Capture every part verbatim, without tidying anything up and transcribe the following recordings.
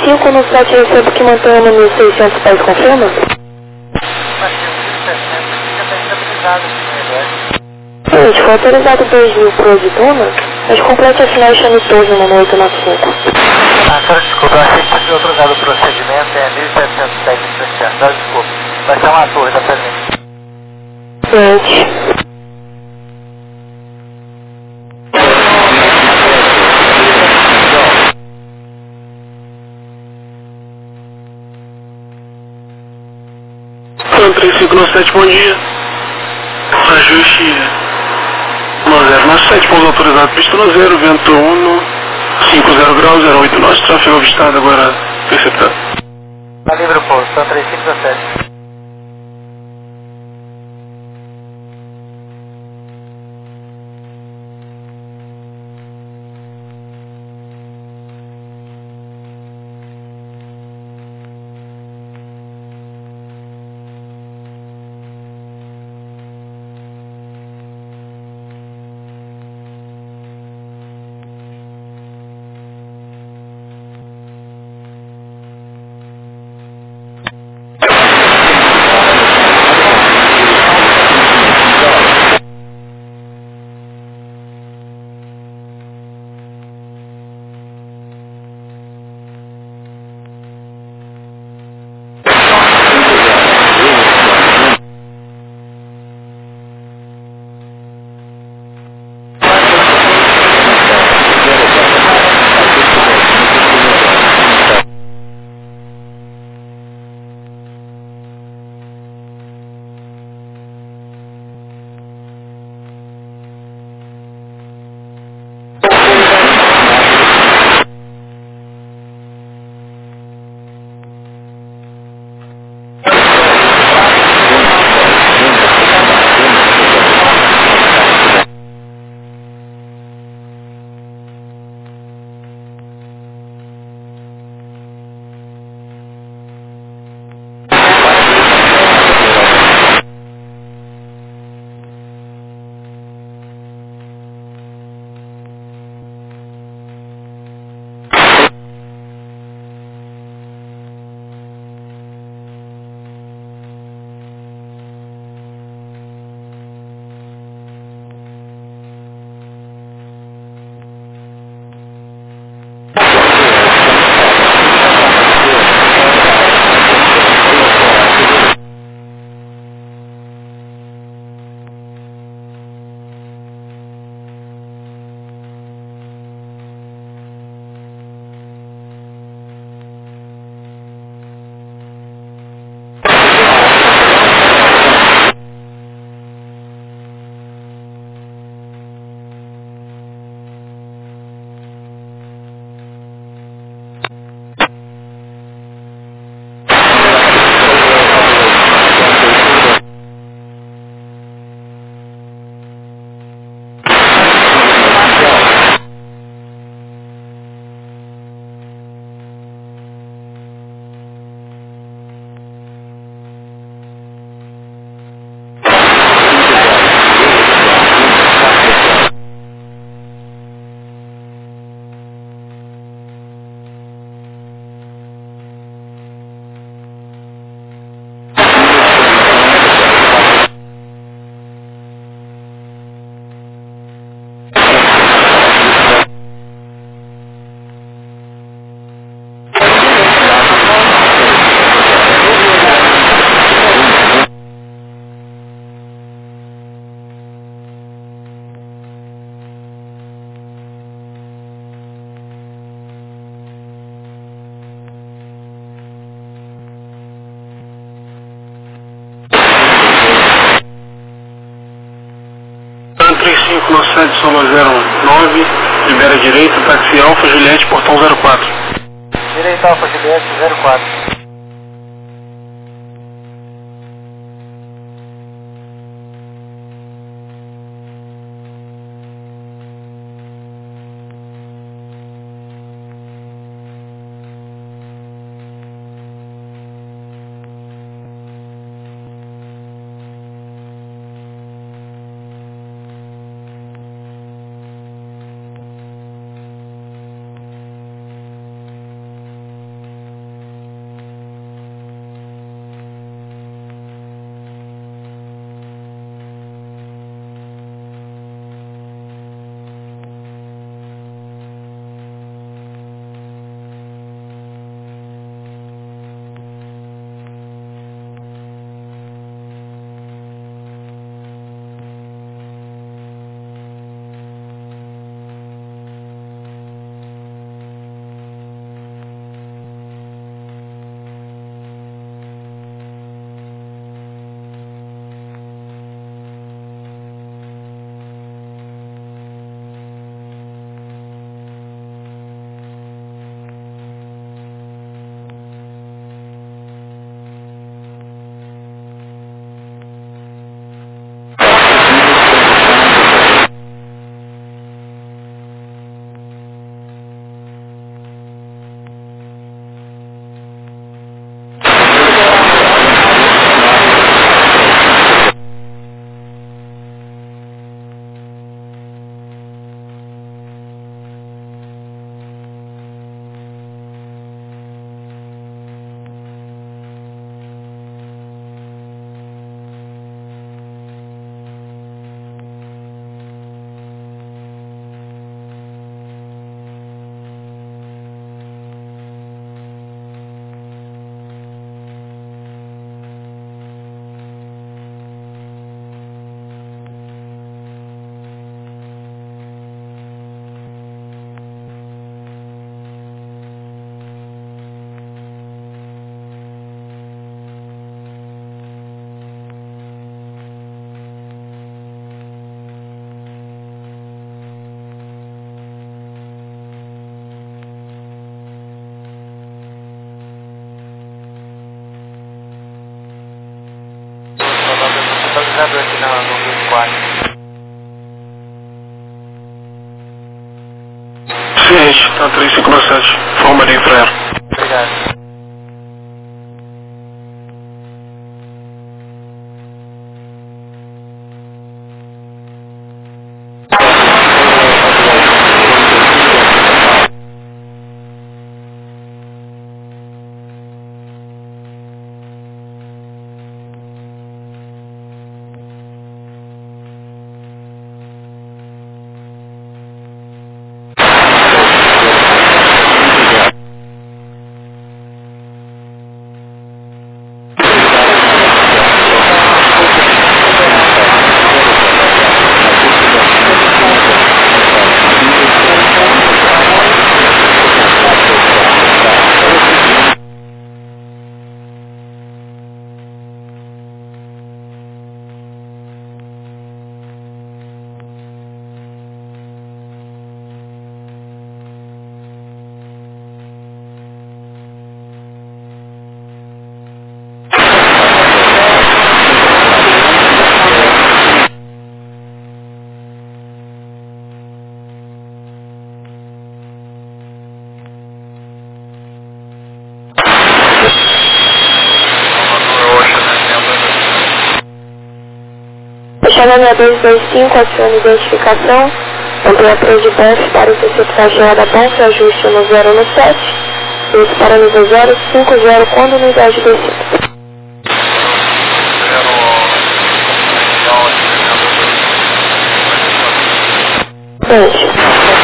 cinco no site recebo que mantém no mil e seiscentos pés, confirma? Mas tem mil e setecentos que já está estabilizado aqui no reverso. Gente, foi autorizado dois mil por Duna, mas complete a final chame torre no oito nove cinco. Ah, cara, desculpa, eu achei que tinha autorizado o procedimento, é mil e setecentos técnicos fechando, tá, desculpa. Vai ser uma torre da presente. Gente. três cinco nove sete, bom dia. Ajuste um zero nove sete, pouso autorizado, pista no zero, vento um, cinquenta graus, zero oito nove, tráfego avistado, agora interceptado. Tá livre o pouso, são três cinco nove sete. três cinco nove sete, soma zero nove, libera direita, táxi Alfa, Juliette, portão zero quatro. Direita Alfa Juliette zero quatro. operador aqui no, no vinte e quatro. Ciente, tá três cinco sete. Formaria pra ela. Obrigado. Fechamento dois dois cinco, acione identificação. Temperatura de buff para interceptar geada buff, ajuste no zero no sete. Esse parâmetro zero cinco zero quando unidade descida. Deixe.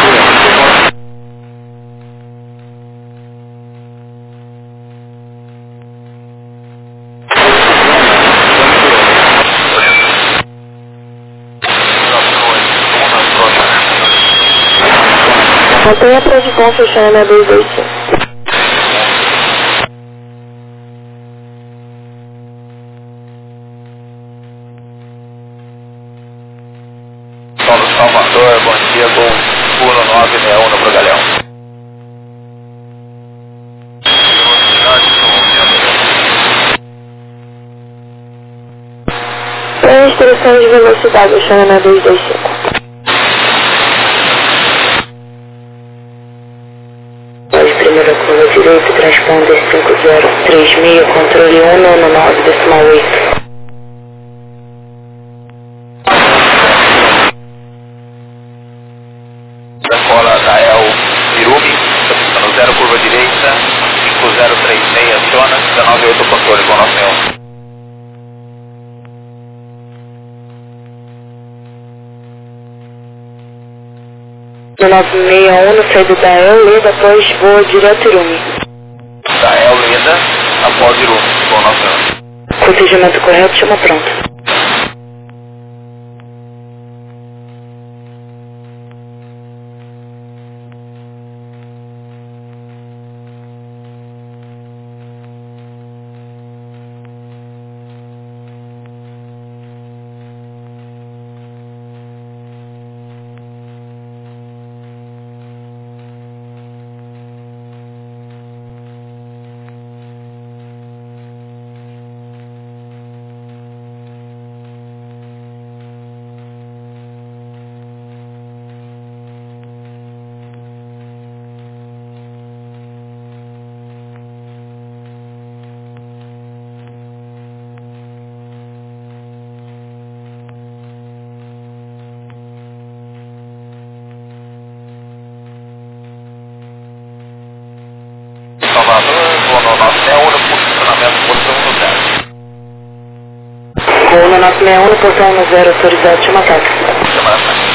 Mantenha a previsão fechando na dois dois cinco. Solo Salvador, bom dia, gol puro nove seis um no Progalhão. Tem instrução de velocidade fechando na dois dois cinco. Primeira curva direita, transponder cinco zero três seis, controle um no nove decimal oito. Decola da El Irumi, no zero curva direita, cinco zero três seis aciona, dezenove oito controle com nosso nenhum. nove seis um no saída da El, leda após voa direto Irumi. Da El leda após Irumi, com nosso nenhum. Procedimento correto, chama pronto. Salvador, voo no nove seis um no posicionamento portão no zero. Voo no nove seis um no portão no zero, autorizado, chama táxi. Chama táxi.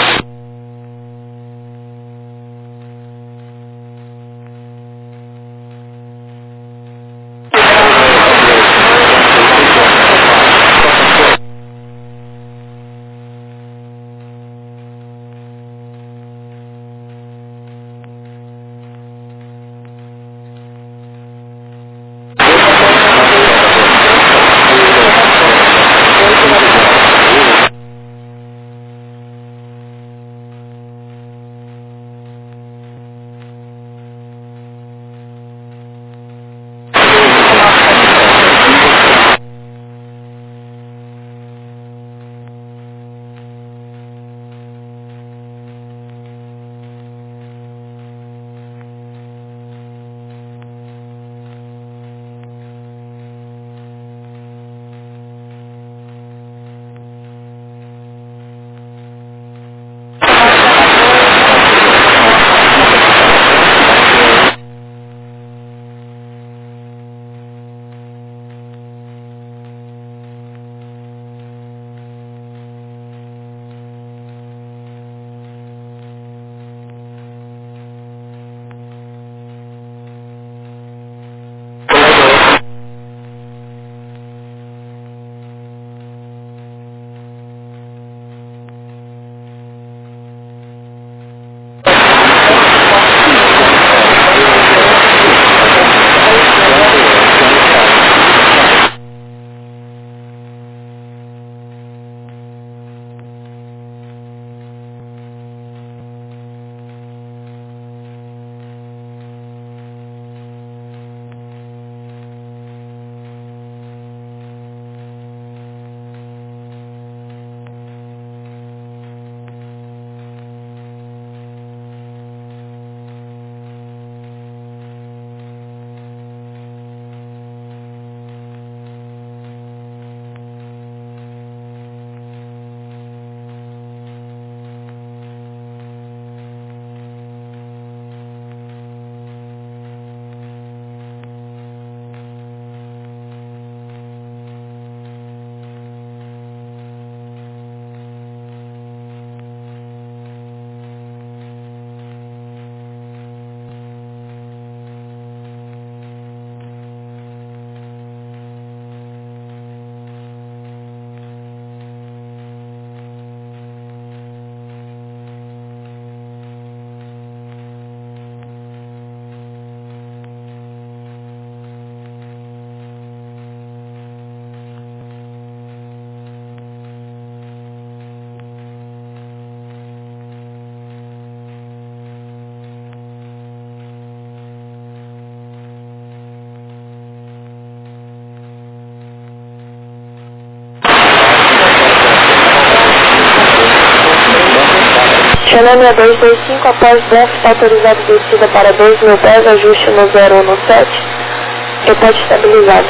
Channel seis dois dois cinco, após déficit autorizado descida para dois mil dez, ajuste no zero um no sete, repete estabilizado.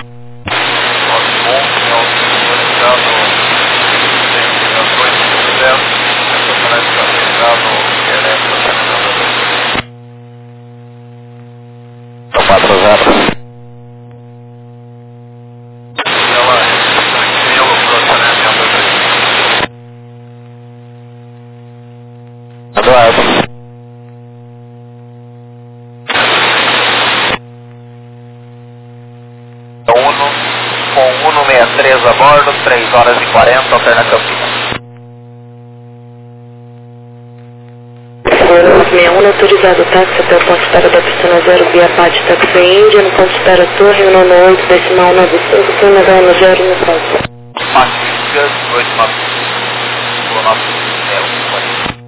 quatro zero. Eduardo. Uno, com Uno sessenta e três a bordo, três horas e quarenta, alterna Campinas. Uno sessenta e um, autorizado táxi até o ponto de espera da pista zero, via Pati Taxi Índia, no ponto de espera Torre, Uno oito, decimal nove cinco, turno da Uno zero no ponto. Pati Índia, oito nove cinco, nove cinco.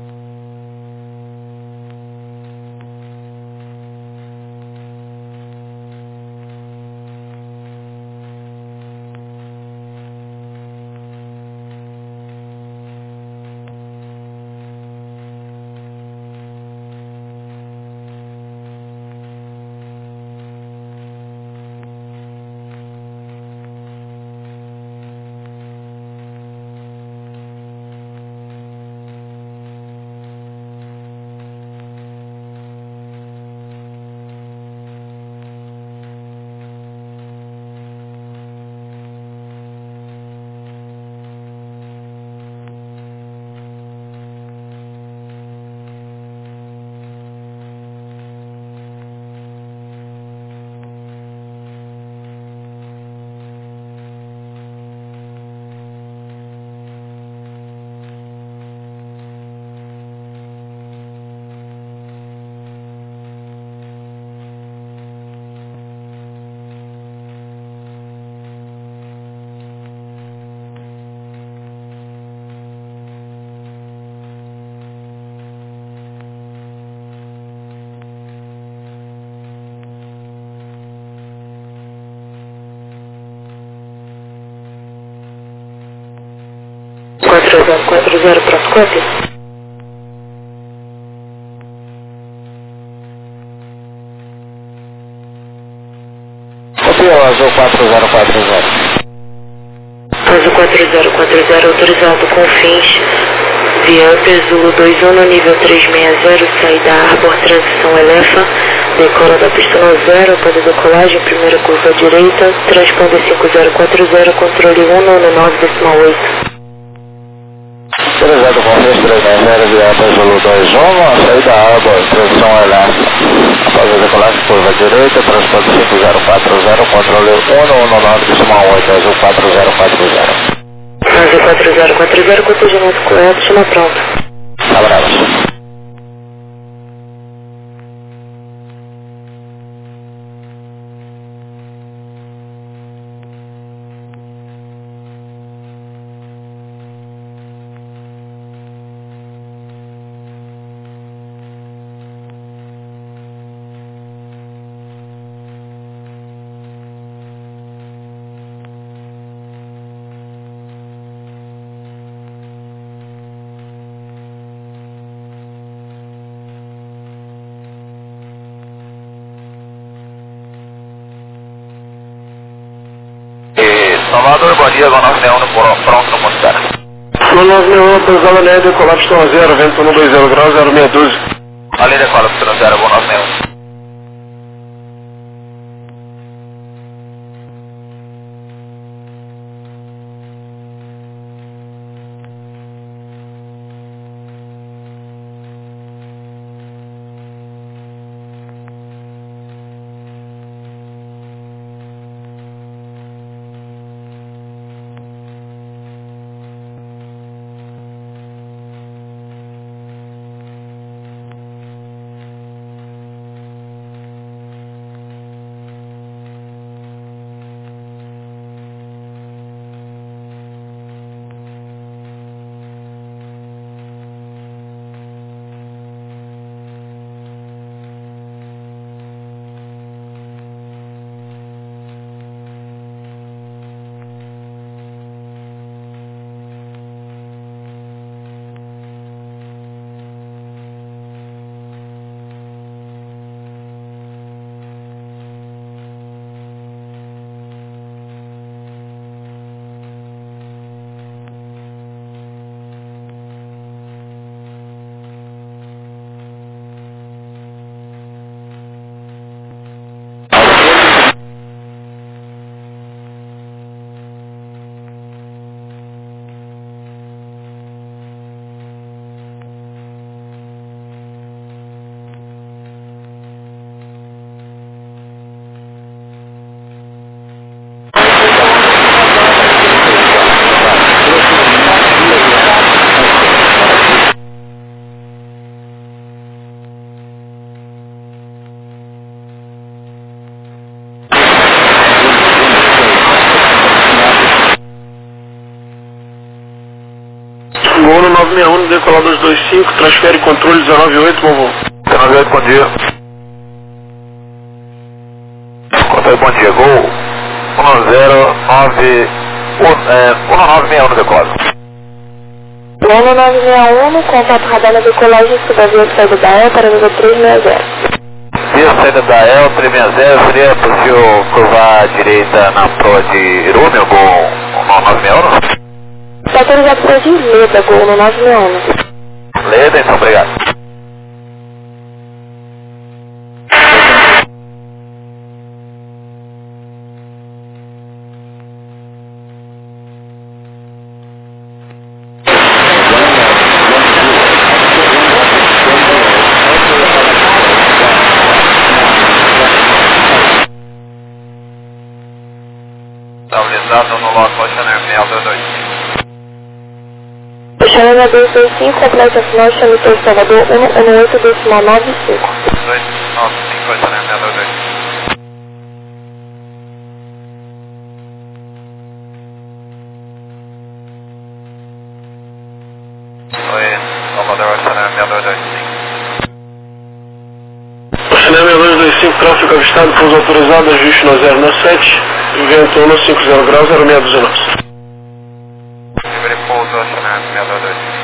quatro zero quatro zero, pronto, copy. Copia o Azul quatro zero quatro zero. Azul quatro zero quatro zero, autorizado com fins via Pesulo dois um no nível trezentos e sessenta, saída Arbor, transição Elefa, decola da pista no zero, após a decolagem, primeira curva à direita, transponder cinco zero quatro zero, controle um no nove decimal oito. Autorizado com fins trezentos e sessenta, via Pesulo dois um, saída Arbor, transição Elefa. Após a decolagem, curva à direita, transponder cinco zero quatro zero, controle um no nove decimal oito, Azul quatro zero quatro zero. Azul quatro zero quatro zero, contingimento correto, chama pronto. Abraço. Salvador, bom dia, Gol nove um, pronto no Mostara. Gol nove um, autorizado na Eder, colapso no zero, vento no dois zero graus, zero seis doze. Ali decola pista no zero, Gol nove um. nove seis um, decolar dois dois cinco, transfere controle dezenove oito, bom voo. dezenove oito, bom dia. Controle, bom dia, gol um zero nove seis um no decolar. um nove seis um, contato radar na decolagem, suba via saída da E para nível trezentos e sessenta. Via saída da E L trezentos e sessenta, seria possível curvar à direita na proa de Irume, gol um nove seis um? Está autorizado para de Leda, gol no nove seis um. Leda, então, obrigado. Estabilizado no local Chanel seis dois dois cinco. Chanel dois dois cinco, completa final, Chamitou Salvador um um oito, decimal nove cinco. dois nove cinco, Chanel seis dois dois cinco. Oi, Salvador, Chanel seis dois dois cinco. Chanel seis dois dois cinco, tráfego avistado, pouso autorizado, ajuste no zero no sete, vento um cinquenta graus, zero seis dezenove. Livre pouso, Chanel seis dois dois cinco.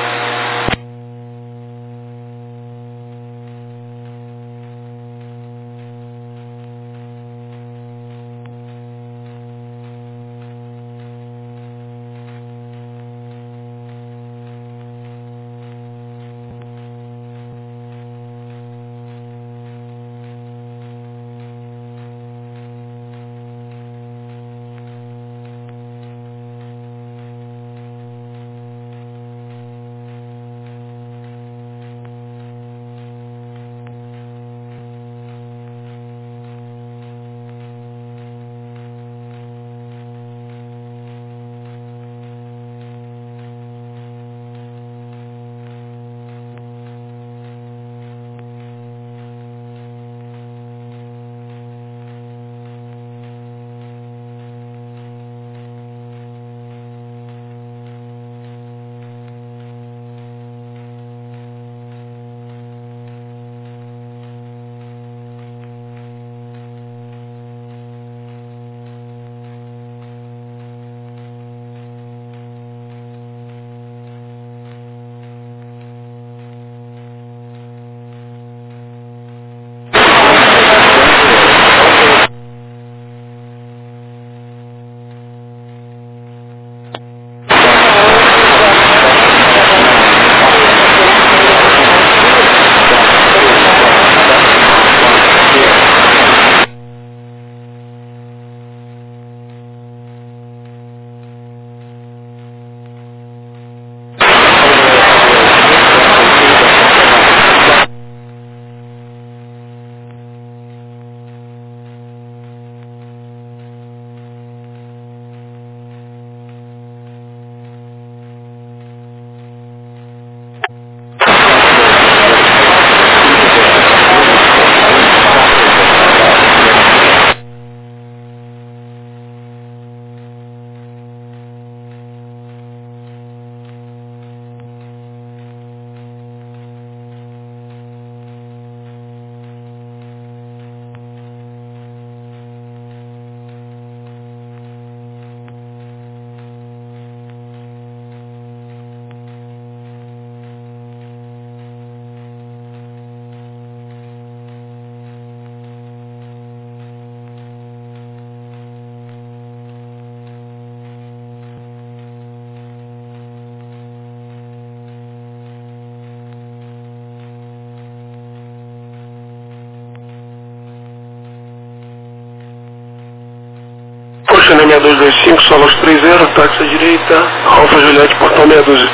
Chanel seis dois dois cinco, Solos trinta, táxi à direita, Alfa Juliette, portão meia dúzia.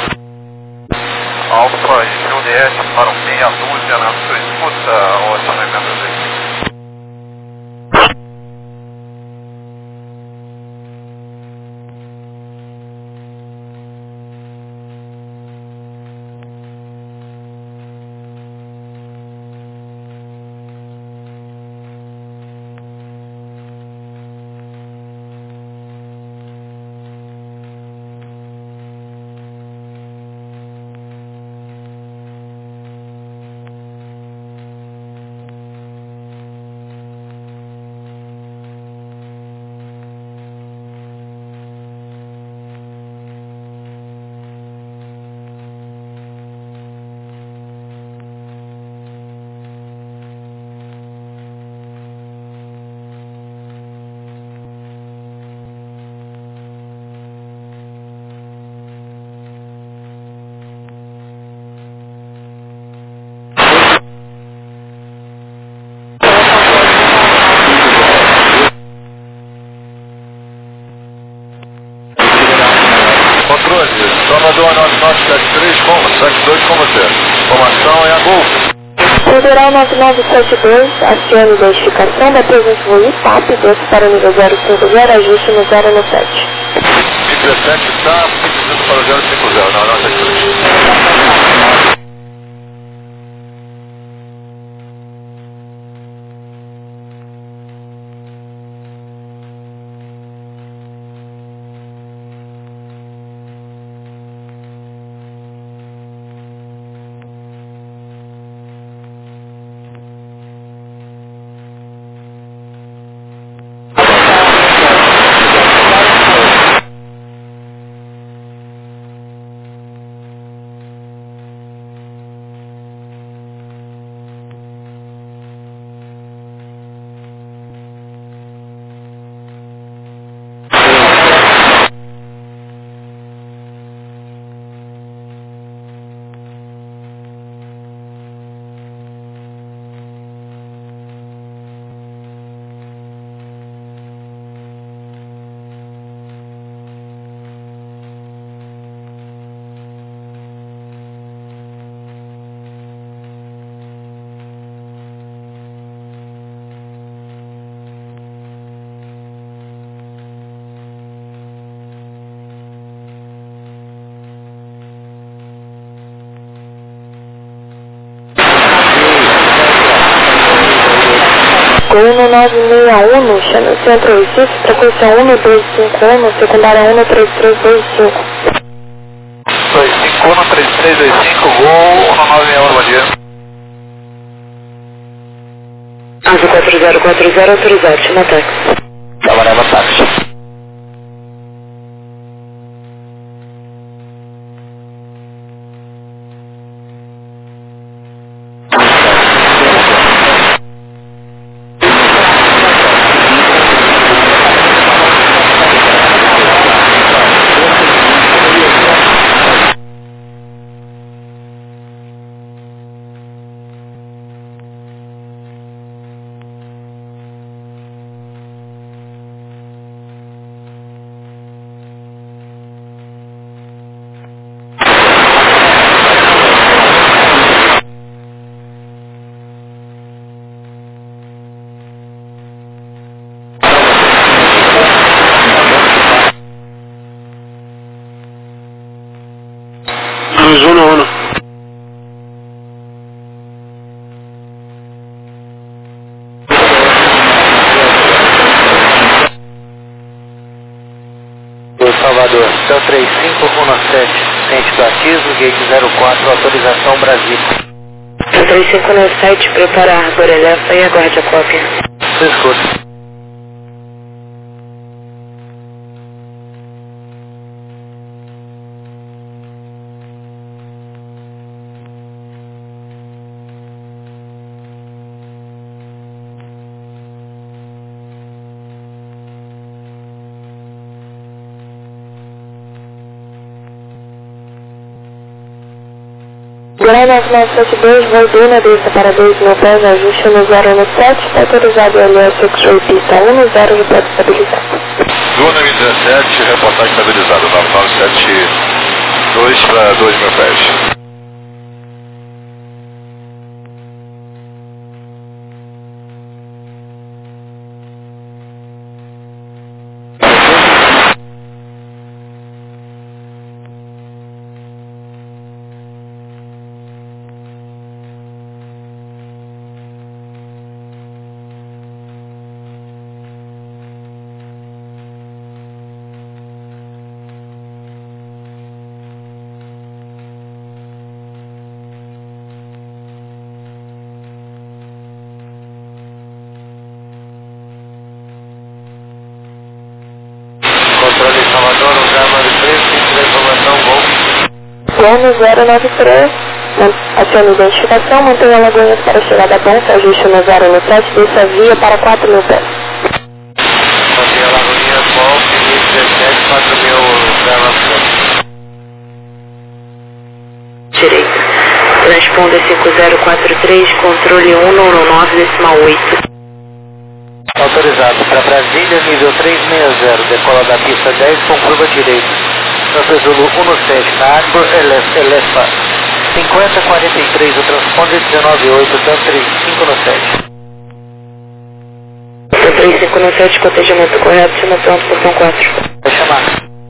Alfa Juliette para o meia dúzia na sua escuta, ou Chanel seis dois dois cinco. com, track dois com você. Formação é a Gol. Federal nove nove sete dois, acione identificação da presença do I P A P, desce para o nível zero cinco zero, ajuste no zero no sete. dezessete está pedindo para o zero cinco zero, não, não, não. Gol no nove seis um, chama Centro Recife, frequência um dois cinco um, secundária um três três dois cinco. dois cinco um, três três dois cinco, Gol no nove seis um, bom dia. Asa quatro zero quatro zero, autorizado, chama táxi. Camarada táxi. dois um um. Salvador, céu três cinco um sete, ciente do ativo, gate zero quatro, autorização Brasil. céu três cinco um sete, prepara a arboreléfa e aguarde a cópia. Se escuta. Grau nove nove sete dois, voo Duna, desça para dois mil pés, ajuste no zero no sete, está autorizado o L S X-Ray pista um no zero, repórter estabilizado. Duna M dezessete, reportagem estabilizado, nove nove sete dois para dois mil pés. Controle Salvador, um zero nove três, cinco informação, Gol. Gol no zero nove três, acione identificação, mantenha a Lagoinhas para chegada bom, ajuste no zero no sete, desça a via para quatro mil pés. Mantenha a Lagoinhas, Gol, M dezessete, quatro mil, zero nove três. Direito. Transponder cinco zero quatro três, controle um nove decimal oito. Autorizado para Brasília, nível três seis zero, decola da pista dez com curva direita. Santa Zulu um sete, Cargo, Elefa, cinquenta quarenta e três, o transponder dezenove oito, Tan três cinco no sete. Tan três cinco no sete, cotejamento correto, cima pronto, portão quatro. Vai chamar.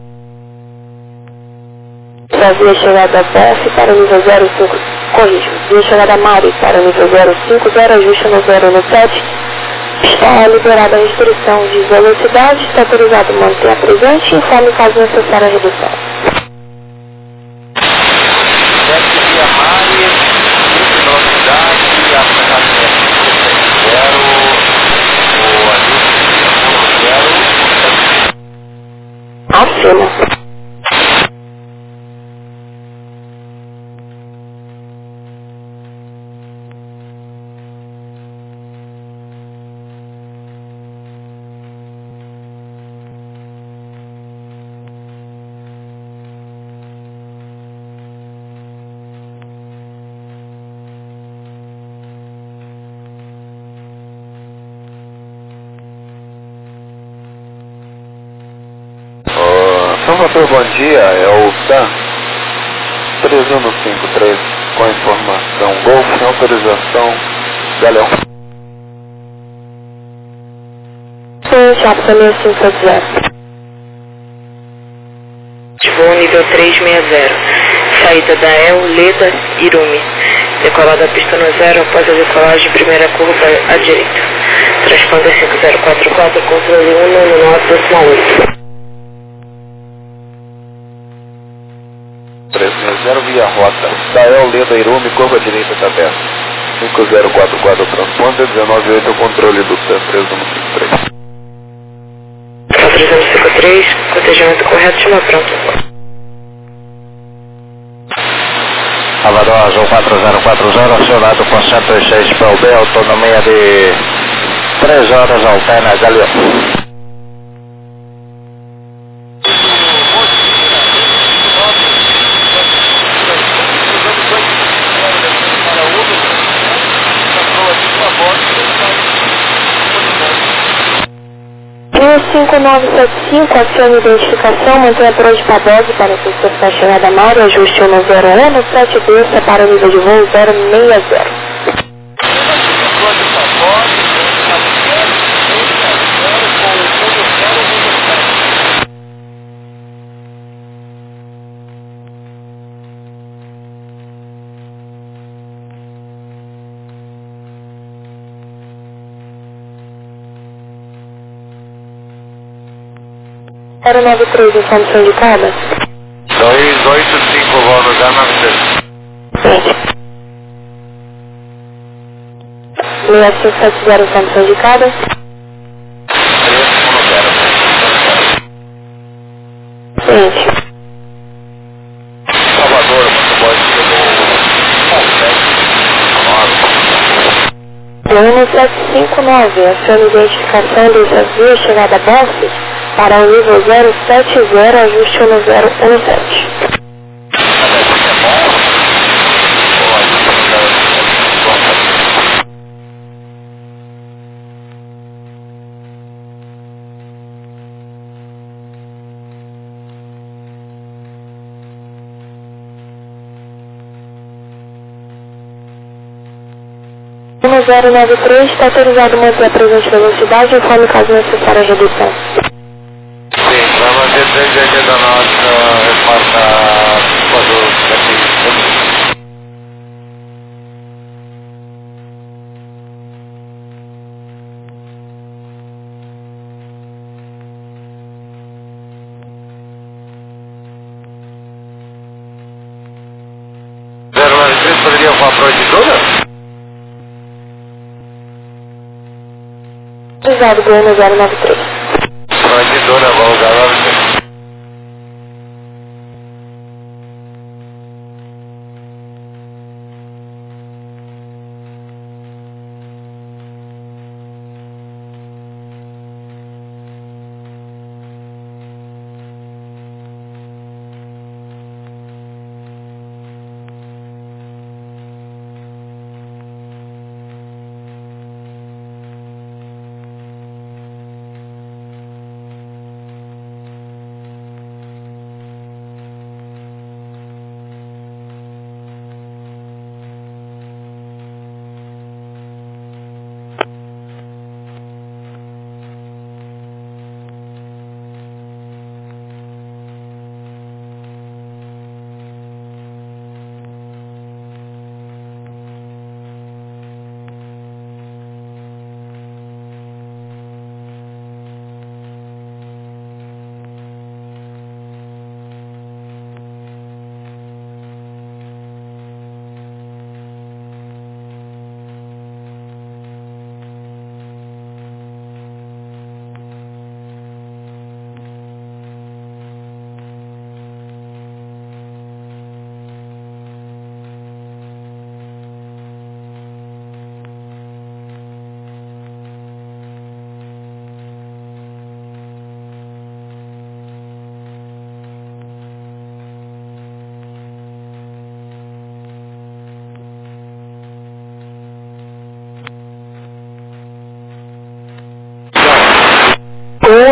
Via chegada B F para nível zero cinco, corrijo. Via chegada Mari para nível zero cinco, zero ajuste no zero no sete. Está liberada a restrição de velocidade, está autorizado manter a presente e informe caso necessária a redução. Desce via Mari, velocidade, apresentação zero, o ajuste zero. Acima. Salvador, bom dia, é o Tan três um cinco três com informação Golf, autorização Galeão. Sim, Chapa seis cinco zero. Voo nível três seis zero. Saída da El, Leda, Irumi. Decolada a pista no zero após a decolagem, primeira curva à direita. Transponder cinco zero quatro quatro, controle um no nove decimal oito. três seis zero via rota. Dael, Leda, Irumi, curva direita está aberta. cinco zero quatro quatro, transponder dezenove oito, controle do Tan três um cinco três. três um cinco três, cotejamento correto, chama pronto. Salvador, Azul quatro zero quatro zero, acionado com cento e seis P L B, autonomia de três horas, alterna Galeão. cinco nove sete cinco, acione identificação, mantenha por hoje Pabogue para que você está chegada a Mário, ajuste um no zero um, no sete desça para o nível de voo zero seis zero. zero nove três, informação indicada? dois oito cinco, voo no zero nove três. Sim. seis cinco sete zero, informação indicada? três um zero. Sim. Salvador, muito bom, um sete cinco nove, acione identificação dessa via chegada a Bosse para o nível zero sete zero, ajuste no zero um sete. um zero nove três, está autorizado manter a presente velocidade informe caso necessária a redução. Sim, vai manter três vezes da nossa resposta quando aqui. zero nove três poderia falar para a editora? Autorizado, Goiânia zero nove três. Editora, vamos usar lá você.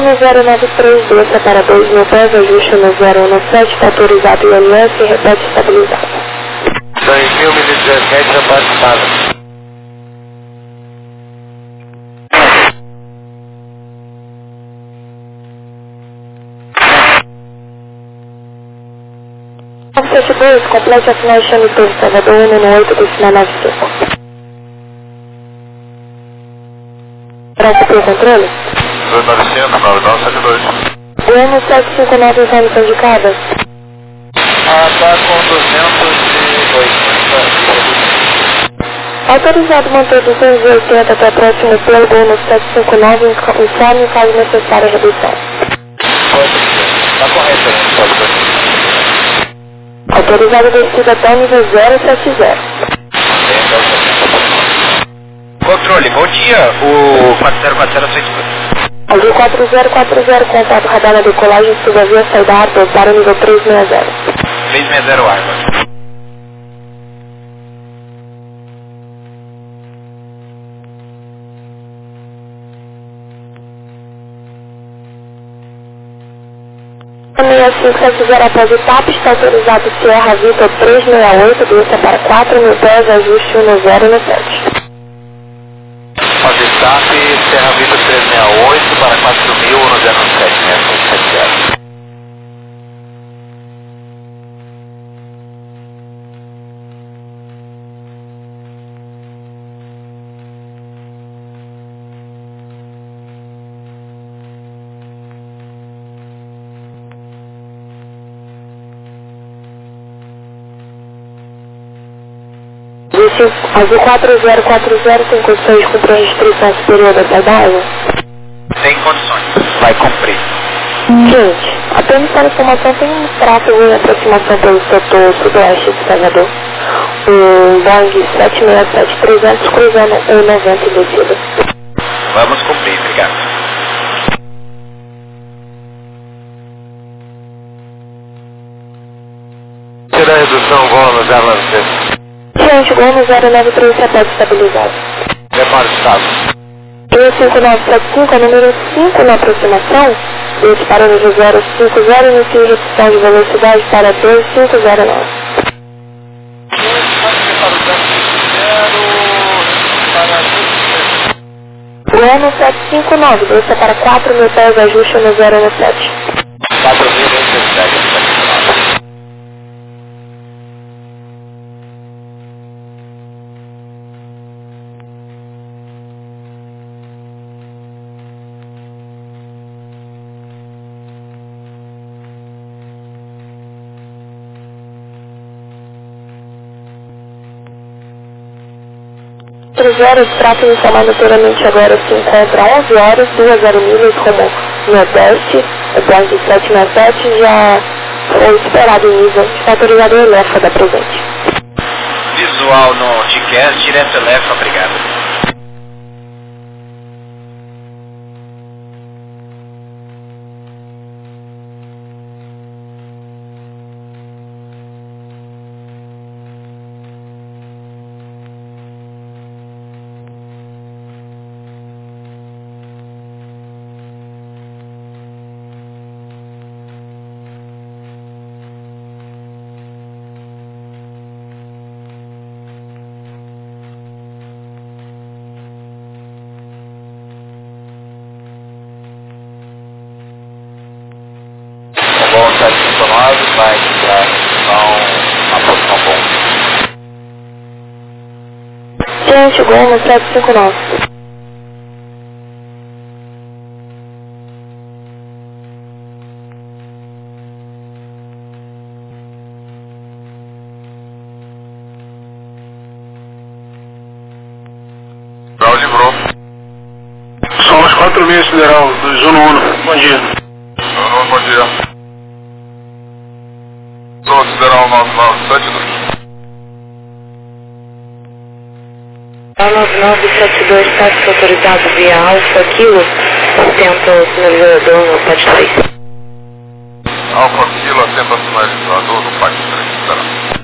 no zero nove três, desça para dois mil pés, ajuste no zero um sete, está autorizado I M S e repete estabilizado. dois mil e dezessete, abaixado. nove sete dois, complete a final de chame todo, Salvador um um oito, destino nove cinco. Para o seu controle? dois nove cinco, nove nove sete dois. um um sete cinco nove, informação indicada. Ah, tá com duzentos e oitenta. Autorizado manter duzentos e oitenta até o próximo plano um um sete cinco nove, informe caso necessária a redução. Pode ser. Tá correto, né? Pode ser. Autorizado descida até o nível zero sete zero. Controle, bom dia. O quatro zero quatro zero seis. Azul quatro zero quatro zero, contato radar na decolagem, suba via saída Arthur para o nível três seis zero. três seis zero, Arthur. seis cinco sete zero após o T A P, está autorizado Sierra Vitor três seis oito, desça para quatro mil pés, ajuste um zero no sete. T A P, Serra Vitor três seis oito para quatro mil no zero sete sete zero. Azul quatro zero quatro zero, tem condições de cumprir a restrição superior da saída? Tem condições, vai cumprir. Gente, apenas para informação, tem um tráfego em aproximação pelo setor sudoeste de Salvador. Um Boeing sete seis sete trezentos cruzando um noventa em descida. Vamos cumprir, obrigado. Tira a redução, voo no zero nove três. Gente, voo no zero nove três, repete estabilizado. Prepara o estado. dois cinco nove sete cinco, é número cinco na aproximação. Desce para o nível zero cinco zero, inicia redução de velocidade para dois cinco zero nove. Ano sete cinco nove, desça para quatro mil pés, ajuste no zero um sete. quatro mil e dezessete. Zero, o tráfego inicial mandatoriamente agora se encontra a onze horas, duas zero milhas rumo nordeste. O Boeing sete seis sete já foi esperado em nível de autorizado em Elefa da presente. Visual no ticket, direto Elefa, obrigado. Bom, sete cinco nove, vai entrar na posição bom. Gente, Gol no sete cinco nove. Brawl de Bro. São as quatro milhas sideral do Zona um. Bom dia. Zona um, bom dia. Zona sideral nove nove sete dois. nove nove sete dois, táxi autorizado via Alfa Kilo, atento ao sinalizador no P A T três. Alfa Kilo, atento ao sinalizador no P A T três.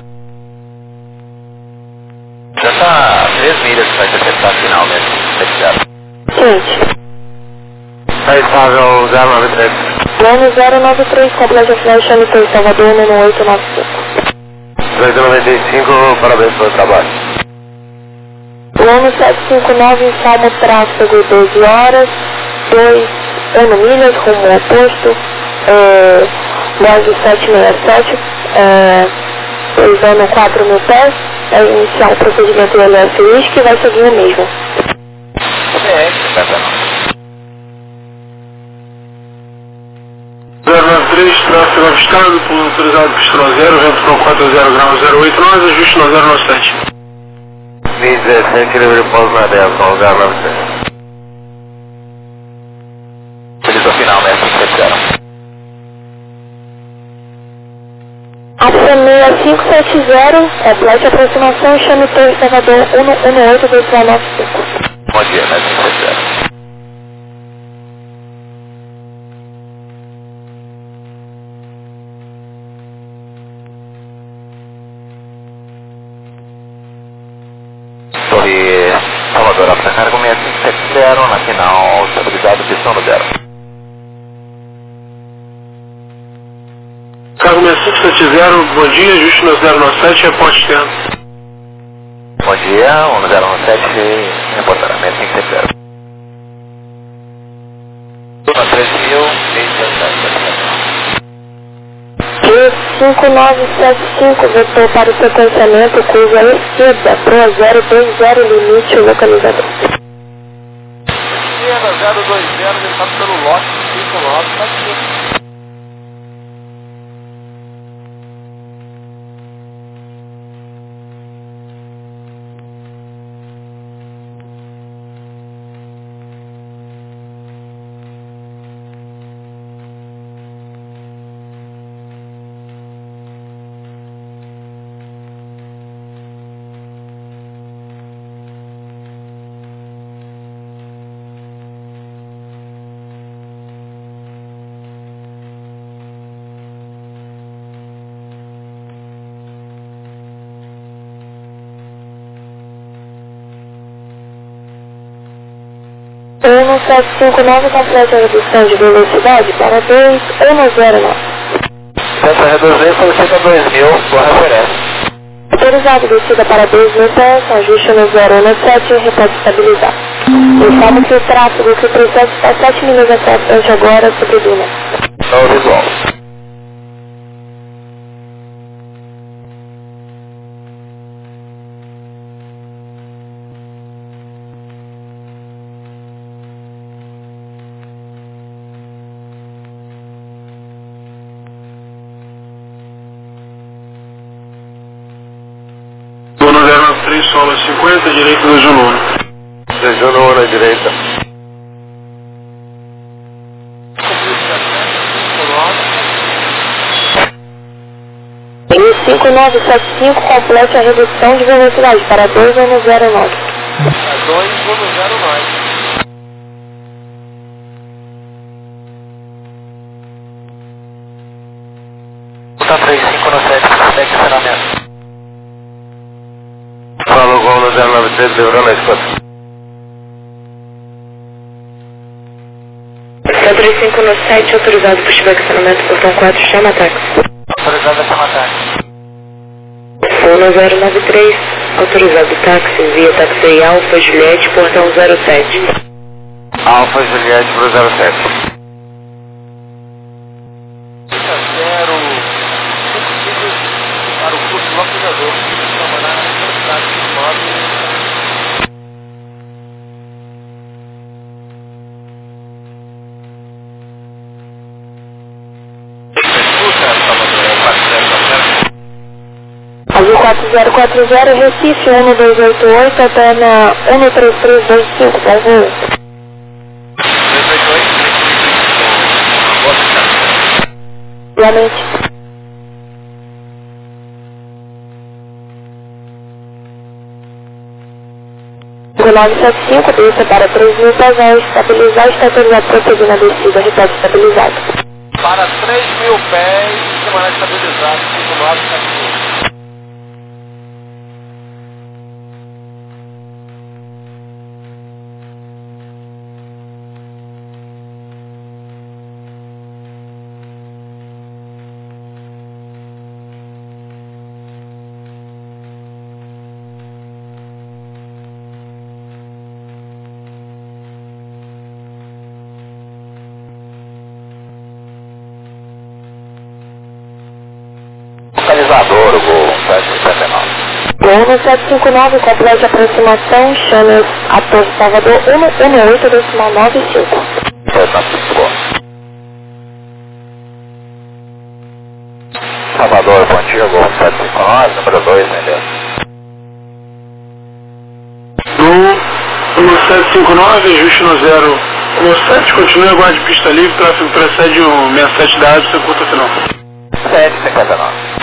Já está três milhas para acertar a final, né? Gente. Tá estável zero nove três. Plano zero nove três, complete flash, M T Salvador, um oito nove cinco. dois noventa e cinco, parabéns pelo trabalho. Plano sete cinco nove, salmo tráfego doze horas, dois, um milhas, rumo oposto, é, loja sete seis sete, é, usando quatro mil pés, é iniciar o procedimento do L S I S, que vai seguir o mesmo. É, zero nove três, tráfego avistado, por autorizado pistão zero, vento com quatro zero graus zero oito nove, ajuste no zero nove sete. mil e dezessete, livre de pouso na dez, com zero nove três. Feliz ao final, né? cinco sete zero. Opção seis cinco sete zero, complete aproximação, chame Torre Salvador, um um oito dois nove cinco. Bom dia, né? cinco sete zero. Torre Salvador, a carga seis cinco sete zero, na final, estabilizado, pistão no zero. Cargo seis cinco sete zero, bom dia, ajuste no zero nove sete, reporte externo. Bom dia, um zero nove sete, reportará, seis cinco sete zero. Turma três mil, vinte e sete. Q cinco nove sete cinco, vetor para o sequenciamento, curva esquerda, Pro zero dois zero, limite localizador. Esquerda zero dois zero, ele está pelo lote cinco nove, está aqui. um sete cinco nove, complete a redução de velocidade para dois um zero nove. Essa reduzir solicita dois mil, sua referência. Autorizado, descida para dois mil pés, ajuste no zero um sete, repórte estabilizado. Informo que o tráfego que o processo está sete milhas à frente agora sobre Duna. No visual. Turno zero nove três, solo cinquenta, direito do Juno. Juno na direita. E cinco nove sete cinco, complete a redução de velocidade para dois um zero nove. dois um zero nove. Tá três cinco no sete, sete encerramento. Fala o gol no zero nove três, livrando a escuta. três cinco no sete, autorizado pushback acionamento, portão quatro, chama táxi. Autorizado a chamar táxi. um zero nove três, autorizado táxi, via táxi Alfa Juliette, portão zero sete. Alfa Juliette pro zero sete. zero para o curso localizador. Trabalhar na velocidade de nove. Azul quatro zero quatro zero, Recife um dois oito oito, até na um três três dois cinco, tá vendo? Igualmente. nove sete cinco, desça para três mil pés, estabilizar, está autorizado prosseguir na descida, repete estabilizado. Para três mil pés, semana estabilizado, cinco nove sete cinco. Voo no sete cinco nove, complete aproximação, chame a Torre Salvador cento e oito decimal nove cinco. Salvador, bom dia, Gol sete cinco nove, número dois, entendeu? Gol no sete cinco nove, ajuste no zero no sete, continue aguarde pista livre, tráfego precede o sessenta e sete da você curta final. sete cinquenta e nove.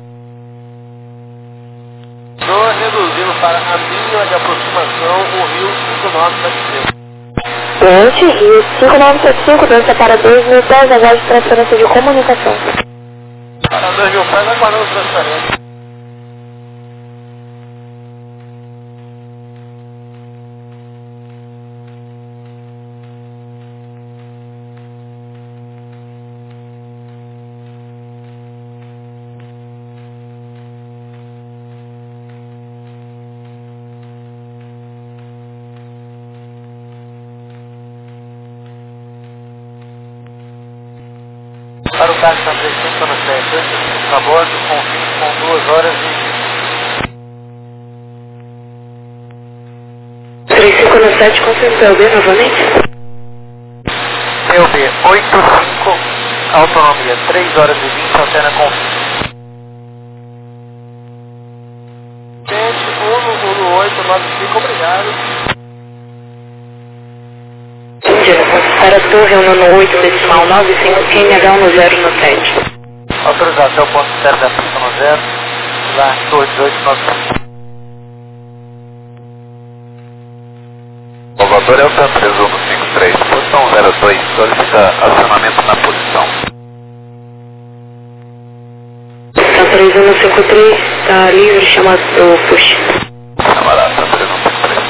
Estou reduzindo para a mínima de aproximação o Rio cinco nove sete cinco. Ponte Rio cinco nove sete cinco, dança para dois mil pés, aguarde transferência de comunicação. Para dois mil pés, aguardando transferência. Para o táxi três cinco no sete, a bordo com fim com duas horas e... três cinco no sete, confirma P L B novamente. P L B oito cinco, autonomia três horas e vinte, altera com fim. um um oito nove cinco, obrigado. Para a Torre um oito decimal nove cinco, Q M H um zero no sete. Autorização ponto zero da pista no zero, lá Torre dezoito nove cinco. Salvador é o Santa três um cinco três, posição zero dois, solicita acionamento na posição. Santa três um cinco três, está livre, chamado do push. Camarada, Santa três um cinco três.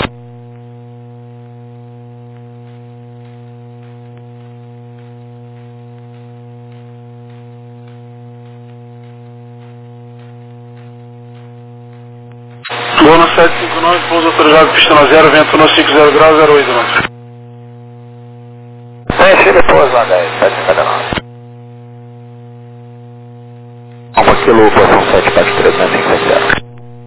Voo no sete cinco nove, pouso autorizado, pista no zero, vento no cinquenta graus, zero oito nove. Feche depois, Van dez, sete cinquenta e nove. Alma quilo, posição sete, parte três, né, zero.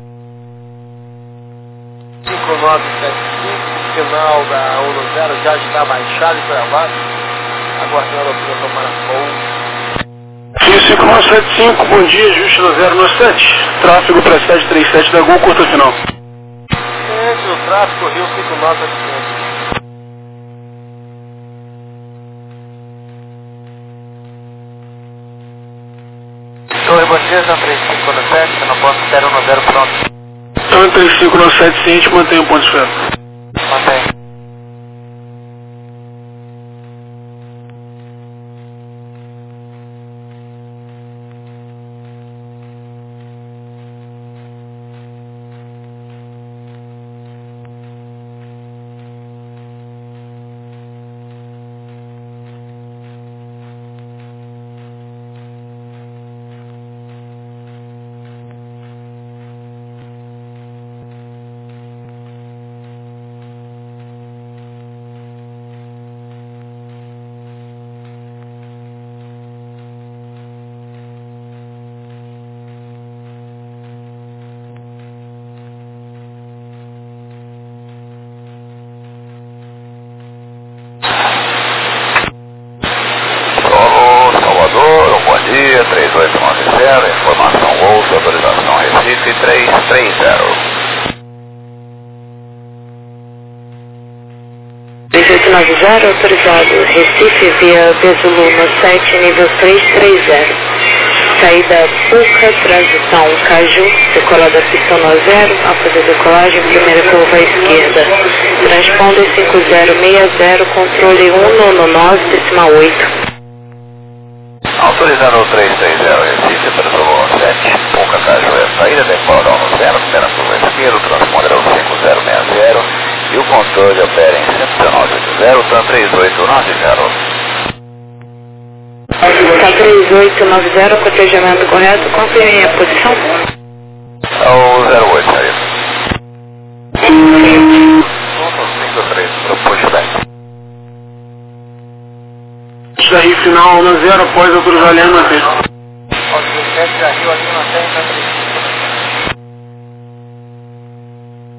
cinco nove sete cinco, final da um zero já está baixado e travado, aguardando a operação para voo. Rio cinco nove sete cinco, bom dia, ajuste no zero no sete, tráfego precede trinta e sete da Gol, curta final. Entre o tráfego Rio cinco nove sete cinco. Torre, bom dia, São três cinco no sete, não posso zero um zero pronto. Então três cinco no sete ciente, mantém o ponto de ferro. Mantém. três oito nove zero, informação Wolf, autorização Recife três três zero. três oito nove zero, autorizado Recife via Bezulu no sete, nível três três zero. Saída Puca, transição Caju, decolada pista no zero, após a decolagem, primeira curva à esquerda. Transponder cinco zero seis zero, controle um nove nove decimal oito. Autorizando o três três zero Recife, Bezulu sete, Puca, Caju é a saída, decolada no zero, primeira curva à esquerda, transponder o cinco zero seis zero e o controle opera em cento e dezenove oito zero, T A M três oito nove zero. Tá três oito nove zero, cotejamento correto, confirme a posição. É o zero oito, é isso. cinco três, para o pushback. Da Rio final no zero, após autorizar a linha manter. Ó, dezessete da Rio, aqui na terra,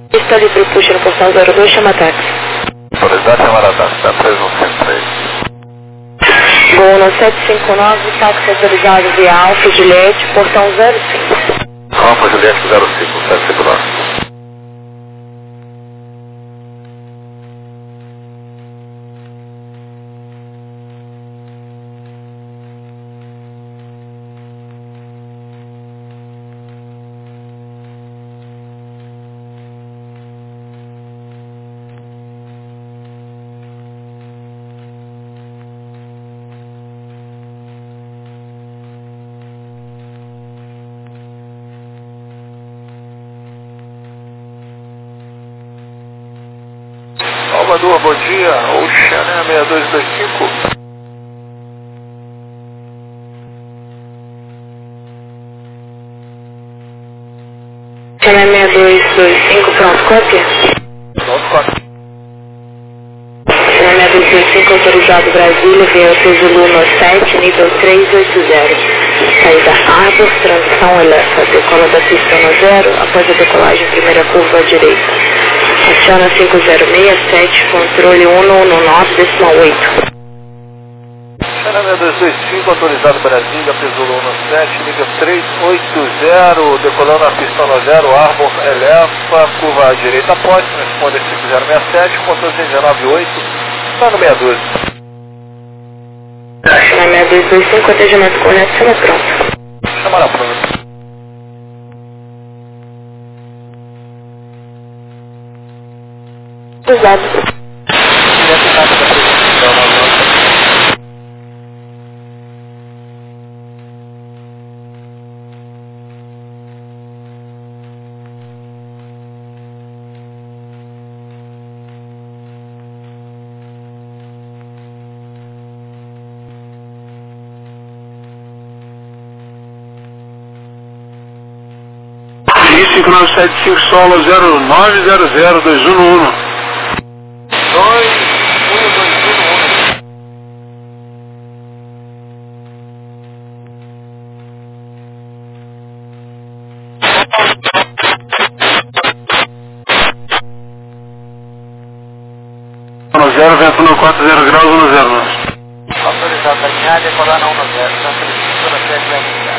Está livre, puxa no portão zero dois, chama táxi. Autoridade chamada táxi, da três um cinco três. Voo no sete cinco nove, táxi autorizado via Alfa Juliette, portão zero cinco. Alfa Juliette zero cinco, sete cinco nove. Salvador, bom dia. Oceania seis dois dois cinco. Oceania seis dois dois cinco, pronto, cópia? Pronto, cópia. Oceania seis dois dois cinco, autorizado Brasília, via Peso Luna sete, nível três oito zero. Saída Arbor, transição Elefa, decola da pista no zero, após a decolagem, primeira curva à direita. Aciona cinco zero seis sete, controle um um nove, decimal oito. Oceania seis dois dois cinco, autorizado Brasília, Peso Luna sete, nível três oito zero, decolando a pista no zero, Arbor, Elefa, curva à direita após, responde cinco zero seis sete, controle um nove oito, está no seis doze. Oceania seis dois dois cinco, atendimento correto, chama pronto. Chamará pronto. Usado. cinco nove sete cinco solo zero nove zero zero dois um um. dois um dois um. um zero, vento no quatro zero graus, um zero. Autorizado da linha, decolar na um zero, São Francisco, na sete zero.